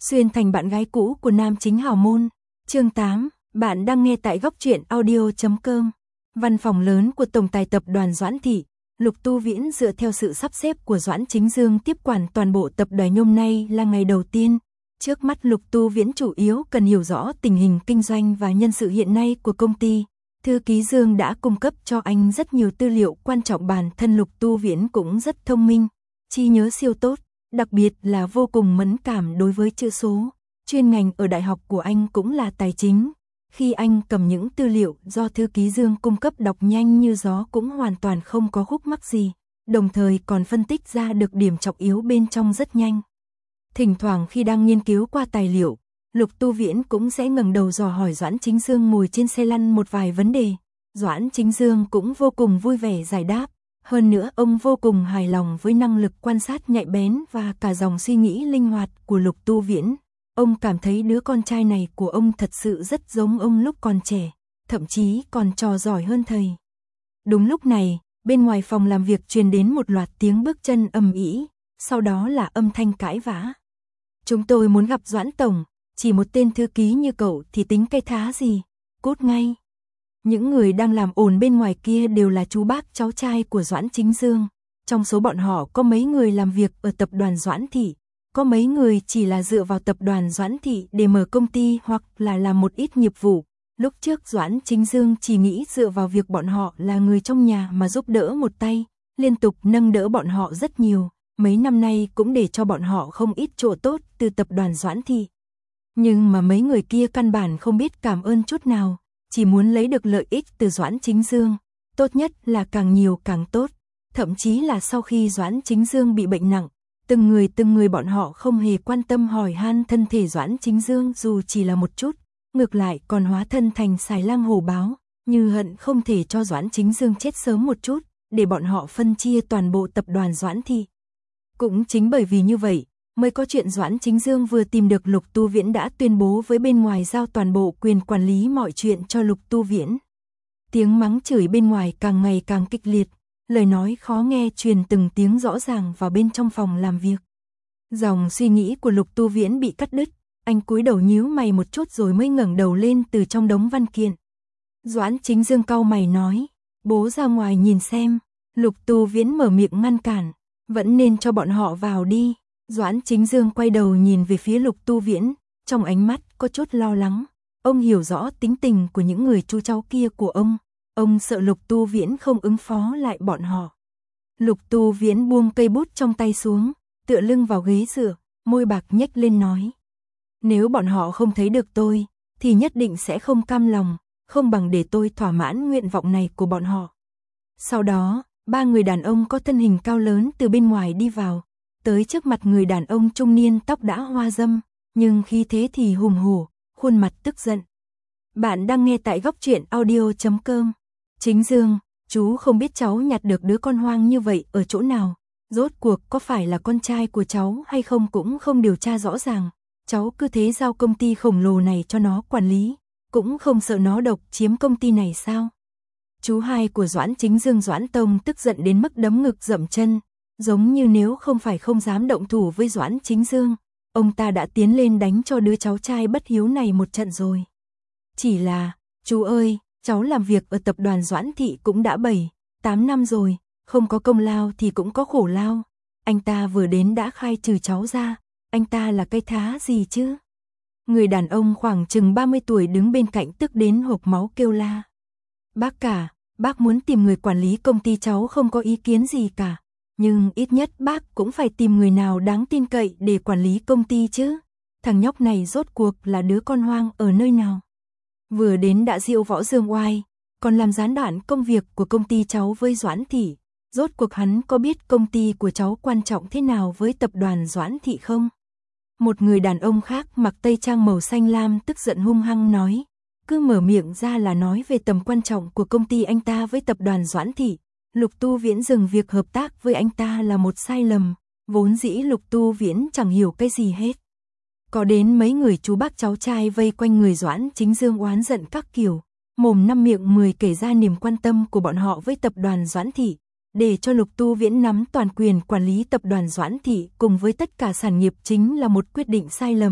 Xuyên thành bạn gái cũ của nam chính hào môn. Chương 8, bạn đang nghe tại góc truyện audio.com. Văn phòng lớn của tổng tài tập đoàn Doãn Thị, Lục Tu Viễn dựa theo sự sắp xếp của Doãn Chính Dương tiếp quản toàn bộ tập đoàn. Hôm nay là ngày đầu tiên. Trước mắt Lục Tu Viễn chủ yếu cần hiểu rõ tình hình kinh doanh và nhân sự hiện nay của công ty. Thư ký Dương đã cung cấp cho anh rất nhiều tư liệu quan trọng. Bản thân Lục Tu Viễn cũng rất thông minh, trí nhớ siêu tốt, đặc biệt là vô cùng mẫn cảm đối với chữ số. Chuyên ngành ở đại học của anh cũng là tài chính. Khi anh cầm những tư liệu do thư ký Dương cung cấp đọc nhanh như gió cũng hoàn toàn không có khúc mắc gì, đồng thời còn phân tích ra được điểm trọng yếu bên trong rất nhanh. Thỉnh thoảng khi đang nghiên cứu qua tài liệu, Lục Tu Viễn cũng sẽ ngẩng đầu dò hỏi Doãn Chính Dương ngồi trên xe lăn một vài vấn đề. Doãn Chính Dương cũng vô cùng vui vẻ giải đáp. Hơn nữa ông vô cùng hài lòng với năng lực quan sát nhạy bén và cả dòng suy nghĩ linh hoạt của Lục Tu Viễn. Ông cảm thấy đứa con trai này của ông thật sự rất giống ông lúc còn trẻ, thậm chí còn trò giỏi hơn thầy. Đúng lúc này, bên ngoài phòng làm việc truyền đến một loạt tiếng bước chân ầm ĩ, sau đó là âm thanh cãi vã. Chúng tôi muốn gặp Doãn Tổng, chỉ một tên thư ký như cậu thì tính cái thá gì, cút ngay. Những người đang làm ồn bên ngoài kia đều là chú bác cháu trai của Doãn Chính Dương. Trong số bọn họ có mấy người làm việc ở tập đoàn Doãn Thị, có mấy người chỉ là dựa vào tập đoàn Doãn Thị để mở công ty hoặc là làm một ít nghiệp vụ. Lúc trước Doãn Chính Dương chỉ nghĩ dựa vào việc bọn họ là người trong nhà mà giúp đỡ một tay, liên tục nâng đỡ bọn họ rất nhiều, mấy năm nay cũng để cho bọn họ không ít chỗ tốt từ tập đoàn Doãn Thị. Nhưng mà mấy người kia căn bản không biết cảm ơn chút nào, chỉ muốn lấy được lợi ích từ Doãn Chính Dương, tốt nhất là càng nhiều càng tốt. Thậm chí là sau khi Doãn Chính Dương bị bệnh nặng, từng người bọn họ không hề quan tâm hỏi han thân thể Doãn Chính Dương dù chỉ là một chút, ngược lại còn hóa thân thành xài lang hổ báo, như hận không thể cho Doãn Chính Dương chết sớm một chút, để bọn họ phân chia toàn bộ tập đoàn Doãn Thị. Cũng chính bởi vì như vậy, mới có chuyện Doãn Chính Dương vừa tìm được Lục Tu Viễn đã tuyên bố với bên ngoài giao toàn bộ quyền quản lý mọi chuyện cho Lục Tu Viễn. Tiếng mắng chửi bên ngoài càng ngày càng kịch liệt, lời nói khó nghe truyền từng tiếng rõ ràng vào bên trong phòng làm việc. Dòng suy nghĩ của Lục Tu Viễn bị cắt đứt, anh cúi đầu nhíu mày một chút rồi mới ngẩng đầu lên từ trong đống văn kiện. Doãn Chính Dương cau mày nói, bố ra ngoài nhìn xem. Lục Tu Viễn mở miệng ngăn cản, vẫn nên cho bọn họ vào đi. Doãn Chính Dương quay đầu nhìn về phía Lục Tu Viễn, trong ánh mắt có chút lo lắng. Ông hiểu rõ tính tình của những người chú cháu kia của ông sợ Lục Tu Viễn không ứng phó lại bọn họ. Lục Tu Viễn buông cây bút trong tay xuống, tựa lưng vào ghế dựa, môi bạc nhếch lên nói. Nếu bọn họ không thấy được tôi, thì nhất định sẽ không cam lòng, không bằng để tôi thỏa mãn nguyện vọng này của bọn họ. Sau đó, ba người đàn ông có thân hình cao lớn từ bên ngoài đi vào, tới trước mặt người đàn ông trung niên tóc đã hoa râm, nhưng khí thế thì hùng hổ, khuôn mặt tức giận. Bạn đang nghe tại góc truyện audio.com. Chính Dương, chú không biết cháu nhặt được đứa con hoang như vậy ở chỗ nào, rốt cuộc có phải là con trai của cháu hay không cũng không điều tra rõ ràng, cháu cứ thế giao công ty khổng lồ này cho nó quản lý, cũng không sợ nó độc chiếm công ty này sao? Chú hai của Doãn Chính Dương Doãn Tông tức giận đến mức đấm ngực dậm chân, giống như nếu không phải không dám động thủ với Doãn Chính Dương, ông ta đã tiến lên đánh cho đứa cháu trai bất hiếu này một trận rồi. Chỉ là, chú ơi, cháu làm việc ở tập đoàn Doãn Thị cũng đã 7-8 năm rồi, không có công lao thì cũng có khổ lao. Anh ta vừa đến đã khai trừ cháu ra, anh ta là cái thá gì chứ? Người đàn ông khoảng chừng 30 tuổi đứng bên cạnh tức đến hộc máu kêu la. Bác cả, bác muốn tìm người quản lý công ty cháu không có ý kiến gì cả. Nhưng ít nhất bác cũng phải tìm người nào đáng tin cậy để quản lý công ty chứ. Thằng nhóc này rốt cuộc là đứa con hoang ở nơi nào? Vừa đến đã diễu võ dương oai, còn làm gián đoạn công việc của công ty cháu với Doãn Thị. Rốt cuộc hắn có biết công ty của cháu quan trọng thế nào với tập đoàn Doãn Thị không? Một người đàn ông khác mặc tây trang màu xanh lam tức giận hung hăng nói. Cứ mở miệng ra là nói về tầm quan trọng của công ty anh ta với tập đoàn Doãn Thị. Lục Tu Viễn dừng việc hợp tác với anh ta là một sai lầm, vốn dĩ Lục Tu Viễn chẳng hiểu cái gì hết. Có đến mấy người chú bác cháu trai vây quanh người Doãn Chính Dương oán giận các kiểu, mồm năm miệng 10 kể ra niềm quan tâm của bọn họ với tập đoàn Doãn Thị, để cho Lục Tu Viễn nắm toàn quyền quản lý tập đoàn Doãn Thị cùng với tất cả sản nghiệp chính là một quyết định sai lầm,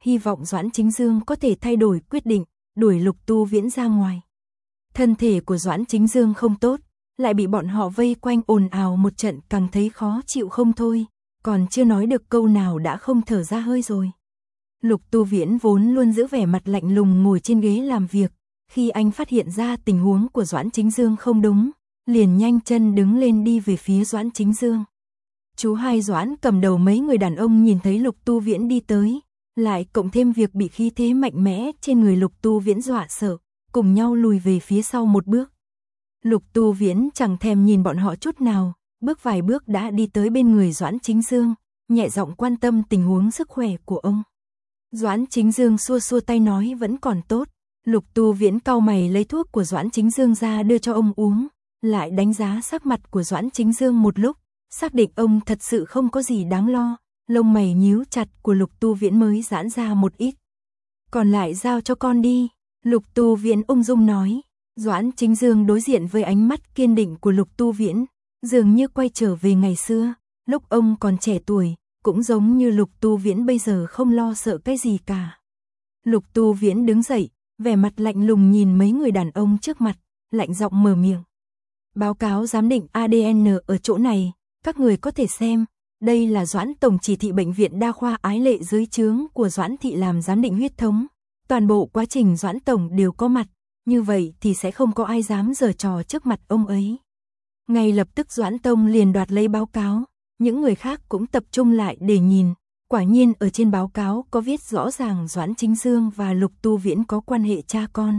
hy vọng Doãn Chính Dương có thể thay đổi quyết định, đuổi Lục Tu Viễn ra ngoài. Thân thể của Doãn Chính Dương không tốt, lại bị bọn họ vây quanh ồn ào một trận càng thấy khó chịu không thôi, còn chưa nói được câu nào đã không thở ra hơi rồi. Lục Tu Viễn vốn luôn giữ vẻ mặt lạnh lùng ngồi trên ghế làm việc, khi anh phát hiện ra tình huống của Doãn Chính Dương không đúng, liền nhanh chân đứng lên đi về phía Doãn Chính Dương. Chú hai Doãn cầm đầu mấy người đàn ông nhìn thấy Lục Tu Viễn đi tới, lại cộng thêm việc bị khí thế mạnh mẽ trên người Lục Tu Viễn dọa sợ, cùng nhau lùi về phía sau một bước. Lục Tu Viễn chẳng thèm nhìn bọn họ chút nào, bước vài bước đã đi tới bên người Doãn Chính Dương, nhẹ giọng quan tâm tình huống sức khỏe của ông. Doãn Chính Dương xua xua tay nói vẫn còn tốt. Lục Tu Viễn cau mày lấy thuốc của Doãn Chính Dương ra đưa cho ông uống, lại đánh giá sắc mặt của Doãn Chính Dương một lúc, xác định ông thật sự không có gì đáng lo, lông mày nhíu chặt của Lục Tu Viễn mới giãn ra một ít. Còn lại giao cho con đi, Lục Tu Viễn ung dung nói. Doãn Chính Dương đối diện với ánh mắt kiên định của Lục Tu Viễn, dường như quay trở về ngày xưa, lúc ông còn trẻ tuổi, cũng giống như Lục Tu Viễn bây giờ không lo sợ cái gì cả. Lục Tu Viễn đứng dậy, vẻ mặt lạnh lùng nhìn mấy người đàn ông trước mặt, lạnh giọng mở miệng. Báo cáo giám định ADN ở chỗ này, các người có thể xem, đây là Doãn Tổng chỉ thị bệnh viện đa khoa Ái Lệ dưới trướng của Doãn Thị làm giám định huyết thống. Toàn bộ quá trình Doãn Tổng đều có mặt, như vậy thì sẽ không có ai dám giở trò trước mặt ông ấy. Ngay lập tức Doãn Tông liền đoạt lấy báo cáo, những người khác cũng tập trung lại để nhìn. Quả nhiên ở trên báo cáo có viết rõ ràng Doãn Chính Dương và Lục Tu Viễn có quan hệ cha con.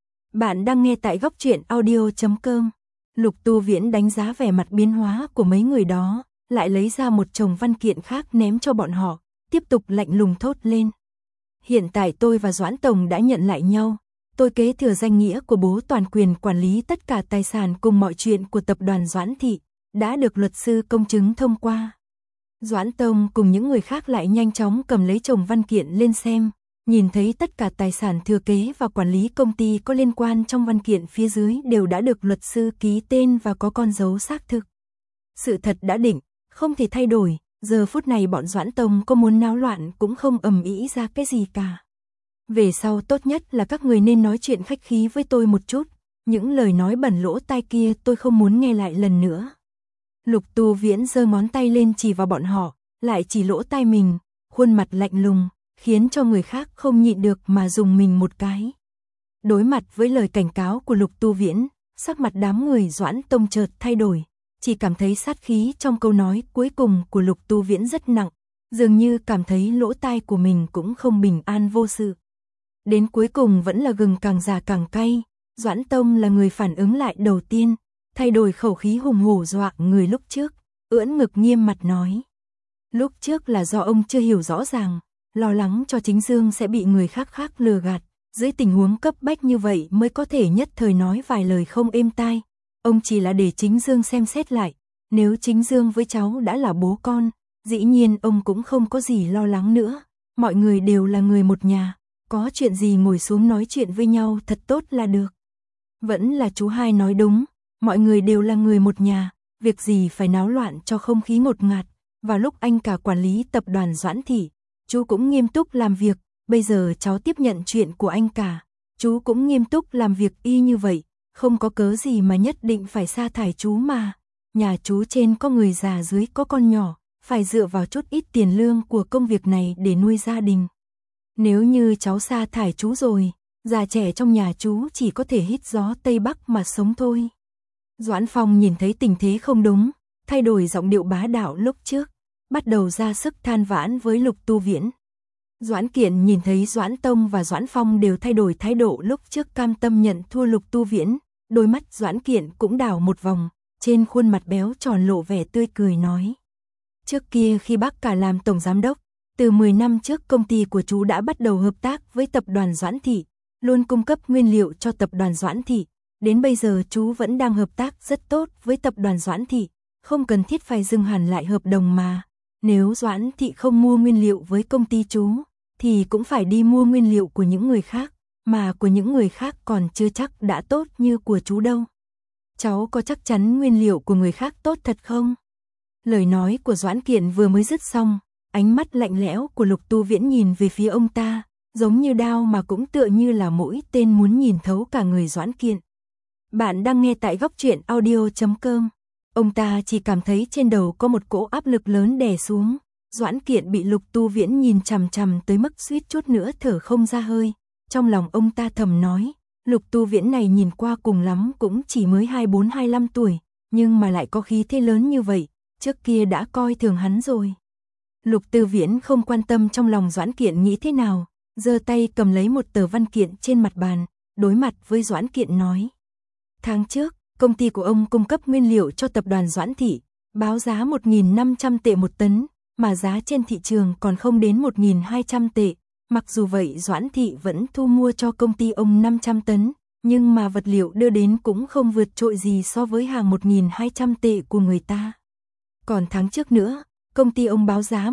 Bạn đang nghe tại góc truyện audio.com. Lục Tu Viễn đánh giá vẻ mặt biến hóa của mấy người đó, lại lấy ra một chồng văn kiện khác ném cho bọn họ, tiếp tục lạnh lùng thốt lên. Hiện tại tôi và Doãn Tổng đã nhận lại nhau, tôi kế thừa danh nghĩa của bố toàn quyền quản lý tất cả tài sản cùng mọi chuyện của tập đoàn Doãn Thị, đã được luật sư công chứng thông qua. Doãn Tông cùng những người khác lại nhanh chóng cầm lấy chồng văn kiện lên xem, nhìn thấy tất cả tài sản thừa kế và quản lý công ty có liên quan trong văn kiện phía dưới đều đã được luật sư ký tên và có con dấu xác thực. Sự thật đã định, không thể thay đổi, giờ phút này bọn Doãn Tông có muốn náo loạn cũng không ầm ĩ ra cái gì cả. Về sau tốt nhất là các người nên nói chuyện khách khí với tôi một chút, những lời nói bẩn lỗ tai kia tôi không muốn nghe lại lần nữa. Lục Tu Viễn giơ ngón tay lên chỉ vào bọn họ, lại chỉ lỗ tai mình, khuôn mặt lạnh lùng, khiến cho người khác không nhịn được mà dùng mình một cái. Đối mặt với lời cảnh cáo của Lục Tu Viễn, sắc mặt đám người Doãn Tông chợt thay đổi, chỉ cảm thấy sát khí trong câu nói cuối cùng của Lục Tu Viễn rất nặng, dường như cảm thấy lỗ tai của mình cũng không bình an vô sự. Đến cuối cùng vẫn là gừng càng già càng cay, Doãn Tông là người phản ứng lại đầu tiên, thay đổi khẩu khí hùng hổ dọa người lúc trước, ưỡn ngực nghiêm mặt nói. Lúc trước là do ông chưa hiểu rõ ràng, lo lắng cho Chính Dương sẽ bị người khác lừa gạt, dưới tình huống cấp bách như vậy mới có thể nhất thời nói vài lời không êm tai. Ông chỉ là để Chính Dương xem xét lại, nếu Chính Dương với cháu đã là bố con, dĩ nhiên ông cũng không có gì lo lắng nữa, mọi người đều là người một nhà, có chuyện gì ngồi xuống nói chuyện với nhau thật tốt là được. Vẫn là chú hai nói đúng, mọi người đều là người một nhà, việc gì phải náo loạn cho không khí ngột ngạt. Vào lúc anh cả quản lý tập đoàn Doãn Thị, chú cũng nghiêm túc làm việc, bây giờ cháu tiếp nhận chuyện của anh cả, chú cũng nghiêm túc làm việc y như vậy, không có cớ gì mà nhất định phải sa thải chú mà. Nhà chú trên có người già dưới có con nhỏ, phải dựa vào chút ít tiền lương của công việc này để nuôi gia đình. Nếu như cháu sa thải chú rồi, già trẻ trong nhà chú chỉ có thể hít gió Tây Bắc mà sống thôi. Doãn Phong nhìn thấy tình thế không đúng, thay đổi giọng điệu bá đạo lúc trước, bắt đầu ra sức than vãn với Lục Tu Viễn. Doãn Kiện nhìn thấy Doãn Tông và Doãn Phong đều thay đổi thái độ lúc trước cam tâm nhận thua Lục Tu Viễn, đôi mắt Doãn Kiện cũng đảo một vòng, trên khuôn mặt béo tròn lộ vẻ tươi cười nói. Trước kia khi bác cả làm tổng giám đốc, từ 10 năm trước công ty của chú đã bắt đầu hợp tác với tập đoàn Doãn Thị, luôn cung cấp nguyên liệu cho tập đoàn Doãn Thị. Đến bây giờ chú vẫn đang hợp tác rất tốt với tập đoàn Doãn Thị, không cần thiết phải dừng hẳn lại hợp đồng mà. Nếu Doãn Thị không mua nguyên liệu với công ty chú, thì cũng phải đi mua nguyên liệu của những người khác, mà của những người khác còn chưa chắc đã tốt như của chú đâu. Cháu có chắc chắn nguyên liệu của người khác tốt thật không? Lời nói của Doãn Kiện vừa mới dứt xong, Ánh mắt lạnh lẽo của Lục Tu Viễn nhìn về phía ông ta, giống như đao mà cũng tựa như là mũi tên muốn nhìn thấu cả người Doãn Kiện. Bạn đang nghe tại góc truyện audio.com. Ông ta chỉ cảm thấy trên đầu có một cỗ áp lực lớn đè xuống. Doãn Kiện bị Lục Tu Viễn nhìn chằm chằm tới mức suýt chút nữa thở không ra hơi. Trong lòng ông ta thầm nói, Lục Tu Viễn này nhìn qua cùng lắm cũng chỉ mới 24-25 tuổi, nhưng mà lại có khí thế lớn như vậy, trước kia đã coi thường hắn rồi. Lục Tu Viễn không quan tâm trong lòng Doãn Kiện nghĩ thế nào, giơ tay cầm lấy một tờ văn kiện trên mặt bàn, đối mặt với Doãn Kiện nói. Tháng trước, công ty của ông cung cấp nguyên liệu cho tập đoàn Doãn Thị, báo giá 1.500 tệ một tấn, mà giá trên thị trường còn không đến 1.200 tệ. Mặc dù vậy Doãn Thị vẫn thu mua cho công ty ông 500 tấn, nhưng mà vật liệu đưa đến cũng không vượt trội gì so với hàng 1.200 tệ của người ta. Còn tháng trước nữa, công ty ông báo giá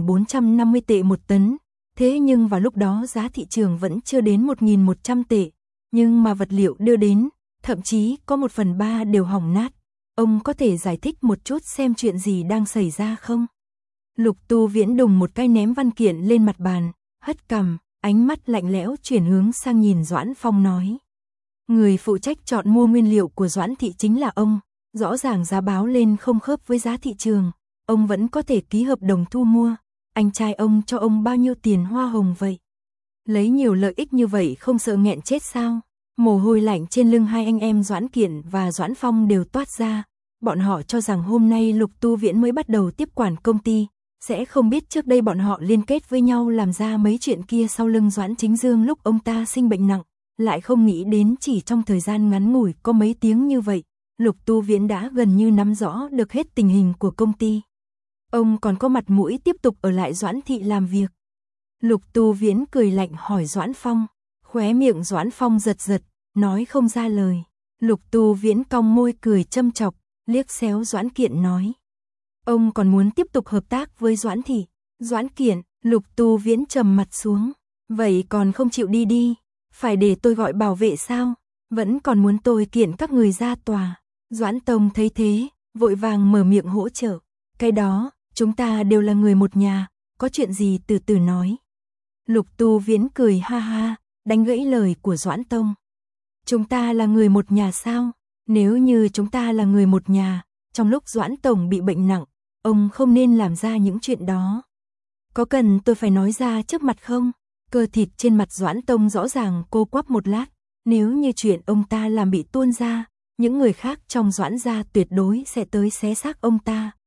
1.450 tệ một tấn, thế nhưng vào lúc đó giá thị trường vẫn chưa đến 1.100 tệ, nhưng mà vật liệu đưa đến, thậm chí có 1/3 đều hỏng nát. Ông có thể giải thích một chút xem chuyện gì đang xảy ra không? Lục Tu Viễn đùng một cái ném văn kiện lên mặt bàn, hất cằm, ánh mắt lạnh lẽo chuyển hướng sang nhìn Doãn Phong nói. Người phụ trách chọn mua nguyên liệu của Doãn Thị chính là ông, rõ ràng giá báo lên không khớp với giá thị trường, ông vẫn có thể ký hợp đồng thu mua, anh trai ông cho ông bao nhiêu tiền hoa hồng vậy? Lấy nhiều lợi ích như vậy không sợ nghẹn chết sao? Mồ hôi lạnh trên lưng hai anh em Doãn Kiện và Doãn Phong đều toát ra, bọn họ cho rằng hôm nay Lục Tu Viễn mới bắt đầu tiếp quản công ty, sẽ không biết trước đây bọn họ liên kết với nhau làm ra mấy chuyện kia sau lưng Doãn Chính Dương lúc ông ta sinh bệnh nặng, lại không nghĩ đến chỉ trong thời gian ngắn ngủi có mấy tiếng như vậy, Lục Tu Viễn đã gần như nắm rõ được hết tình hình của công ty. Ông còn có mặt mũi tiếp tục ở lại Doãn Thị làm việc. Lục Tu Viễn cười lạnh hỏi Doãn Phong, khóe miệng Doãn Phong giật giật, nói không ra lời. Lục Tu Viễn cong môi cười châm chọc, liếc xéo Doãn Kiện nói. Ông còn muốn tiếp tục hợp tác với Doãn Thị. Doãn Kiện, Lục Tu Viễn trầm mặt xuống. Vậy còn không chịu đi đi, phải để tôi gọi bảo vệ sao? Vẫn còn muốn tôi kiện các người ra tòa. Doãn Tông thấy thế, vội vàng mở miệng hỗ trợ. Cái đó, chúng ta đều là người một nhà, có chuyện gì từ từ nói. Lục Tu Viễn cười ha ha, đánh gãy lời của Doãn Tông. Chúng ta là người một nhà sao? Nếu như chúng ta là người một nhà, trong lúc Doãn Tổng bị bệnh nặng, ông không nên làm ra những chuyện đó. Có cần tôi phải nói ra trước mặt không? Cơ thịt trên mặt Doãn Tông rõ ràng cô quắp một lát, nếu như chuyện ông ta làm bị tuôn ra, những người khác trong Doãn gia tuyệt đối sẽ tới xé xác ông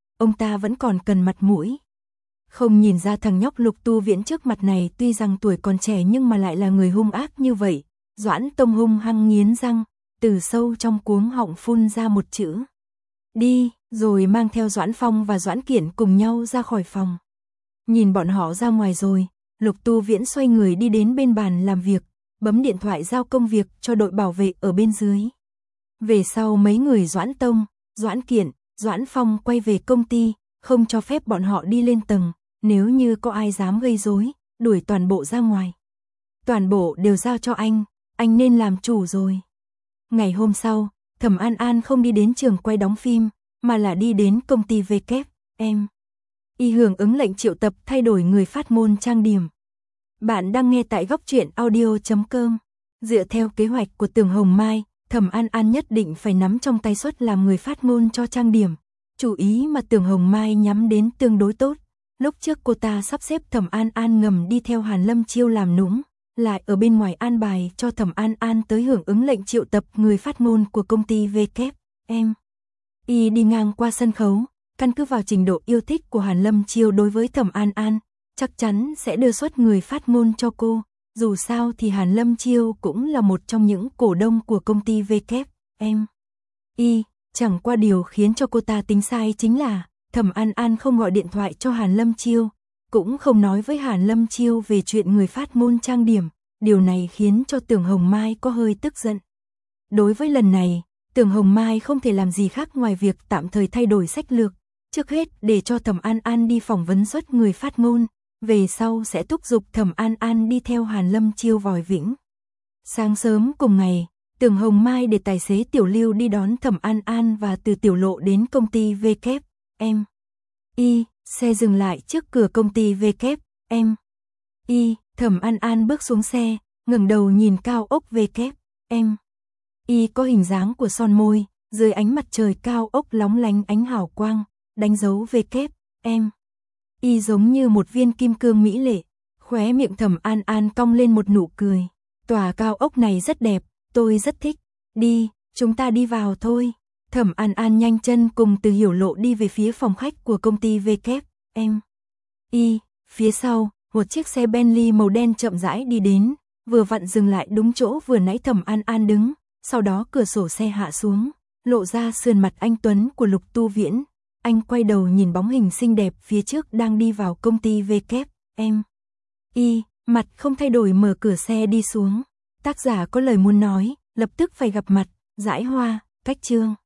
ta vẫn còn cần mặt mũi. Không nhìn ra thằng nhóc Lục Tu Viễn trước mặt này tuy rằng tuổi còn trẻ nhưng mà lại là người hung ác như vậy. Doãn Tông hung hăng nghiến răng, từ sâu trong cuống họng phun ra một chữ. Đi, rồi mang theo Doãn Phong và Doãn Kiện cùng nhau ra khỏi phòng. Nhìn bọn họ ra ngoài rồi, Lục Tu Viễn xoay người đi đến bên bàn làm việc, bấm điện thoại giao công việc cho đội bảo vệ ở bên dưới. Về sau mấy người Doãn Tông, Doãn Kiện, Doãn Phong quay về công ty, không cho phép bọn họ đi lên tầng, nếu như có ai dám gây rối, đuổi toàn bộ ra ngoài. Toàn bộ đều giao cho anh nên làm chủ rồi. Ngày hôm sau, Thẩm An An không đi đến trường quay đóng phim, mà là đi đến công ty WM. Y hưởng ứng lệnh triệu tập thay đổi người phát ngôn trang điểm. Bạn đang nghe tại góc truyện audio.com. Dựa theo kế hoạch của Tưởng Hồng Mai, Thẩm An An nhất định phải nắm trong tay suất làm người phát ngôn cho trang điểm. Chủ ý mà Tưởng Hồng Mai nhắm đến tương đối tốt. Lúc trước cô ta sắp xếp Thẩm An An ngầm đi theo Hàn Lâm Chiêu làm nũng, lại ở bên ngoài an bài cho Thẩm An An tới hưởng ứng lệnh triệu tập người phát ngôn của công ty WM. Y đi ngang qua sân khấu, căn cứ vào trình độ yêu thích của Hàn Lâm Chiêu đối với Thẩm An An, chắc chắn sẽ đưa suất người phát ngôn cho cô. Dù sao thì Hàn Lâm Chiêu cũng là một trong những cổ đông của công ty WM. Y, chẳng qua điều khiến cho cô ta tính sai chính là Thẩm An An không gọi điện thoại cho Hàn Lâm Chiêu, cũng không nói với Hàn Lâm Chiêu về chuyện người phát ngôn trang điểm, điều này khiến cho Tưởng Hồng Mai có hơi tức giận. Đối với lần này, Tưởng Hồng Mai không thể làm gì khác ngoài việc tạm thời thay đổi sách lược, trước hết để cho Thẩm An An đi phỏng vấn suất người phát ngôn, về sau sẽ thúc giục Thẩm An An đi theo Hàn Lâm Chiêu vòi vĩnh. Sáng sớm cùng ngày, Tưởng Hồng Mai để tài xế Tiểu Lưu đi đón Thẩm An An và từ Tiểu Lộ đến công ty WM. Y, Xe dừng lại trước cửa công ty WM. Thẩm An An bước xuống xe, ngẩng đầu nhìn cao ốc WM. Có hình dáng của son môi, dưới ánh mặt trời cao ốc lóng lánh ánh hào quang, đánh dấu WM. Giống như một viên kim cương mỹ lệ, khóe miệng Thẩm An An cong lên một nụ cười. Tòa cao ốc này rất đẹp, tôi rất thích. Đi, chúng ta đi vào thôi. Thẩm An An nhanh chân cùng Từ Hiểu Lộ đi về phía phòng khách của công ty WM. Phía sau, một chiếc xe Bentley màu đen chậm rãi đi đến, vừa vặn dừng lại đúng chỗ vừa nãy Thẩm An An đứng, sau đó cửa sổ xe hạ xuống, lộ ra sườn mặt anh tuấn của Lục Tu Viễn. Anh quay đầu nhìn bóng hình xinh đẹp phía trước đang đi vào công ty WM. Mặt không thay đổi mở cửa xe đi xuống. Tác giả có lời muốn nói, lập tức phải gặp mặt. Dãi Hoa, Cách Chương.